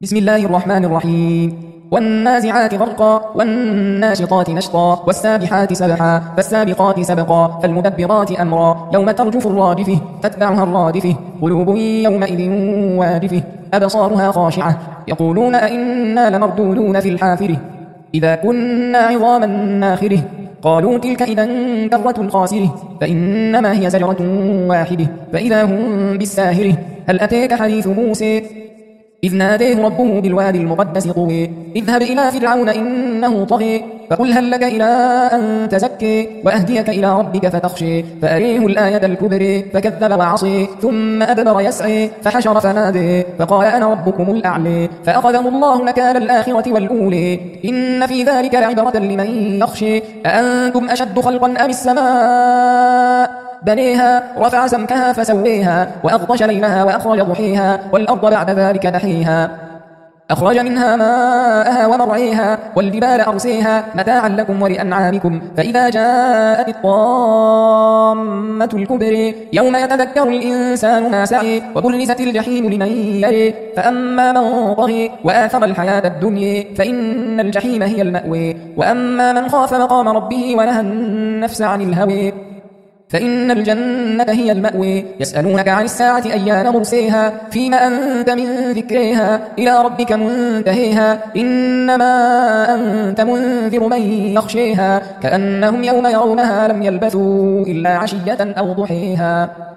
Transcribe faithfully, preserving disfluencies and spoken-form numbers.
بسم الله الرحمن الرحيم والنازعات غرقا والناشطات نشطا والسابحات سبحا فالسابقات سبقا فالمدبرات أمرا يوم ترجف الراجفة تتبعها الرادفة قلوب يومئذ واجفة أبصارها خاشعة يقولون أئنا لمردودون في الحافرة إذا كنا عظاما ناخره قالوا تلك إذا كرة خاسرة فإنما هي زجرة واحدة فإذا هم بالساهرة هل أتيك حديث موسى إذ ناديه ربه بالوادي المقدس طوي اذهب إلى فرعون إنه طغي فقل هل لك إلى أن تزكي وأهديك إلى ربك فتخشي فأريه الآية الكبرى فكذب وعصي ثم أدبر يسعي فحشر فنادي فقال أنا ربكم الأعلى فأخذه الله نكال الآخرة والأولى إن في ذلك لعبرة لمن يخشي أأنتم أشد خلقا أم السماء بنيها رفع سمكها فسويها وأغطش ليلها وأخرج ضحيها والأرض بعد ذلك دحيها أخرج منها ماءها ومرعيها والجبال أرسيها متاعا لكم ولأنعامكم فإذا جاءت الطامة الكبرى يوم يتذكر الإنسان ما سعي وبرزت الجحيم لمن يري فأما من طغي وآثر الحياة الدنيا فإن الجحيم هي المأوى وأما من خاف مقام ربه ونهى النفس عن الهوى فإن الجنة هي المأوى يسألونك عن الساعة أيان مرسيها فيما أنت من ذكرها إلى ربك منتهيها إنما أنت منذر من يخشيها كأنهم يوم يرونها لم يلبثوا إلا عشية أو ضحيها.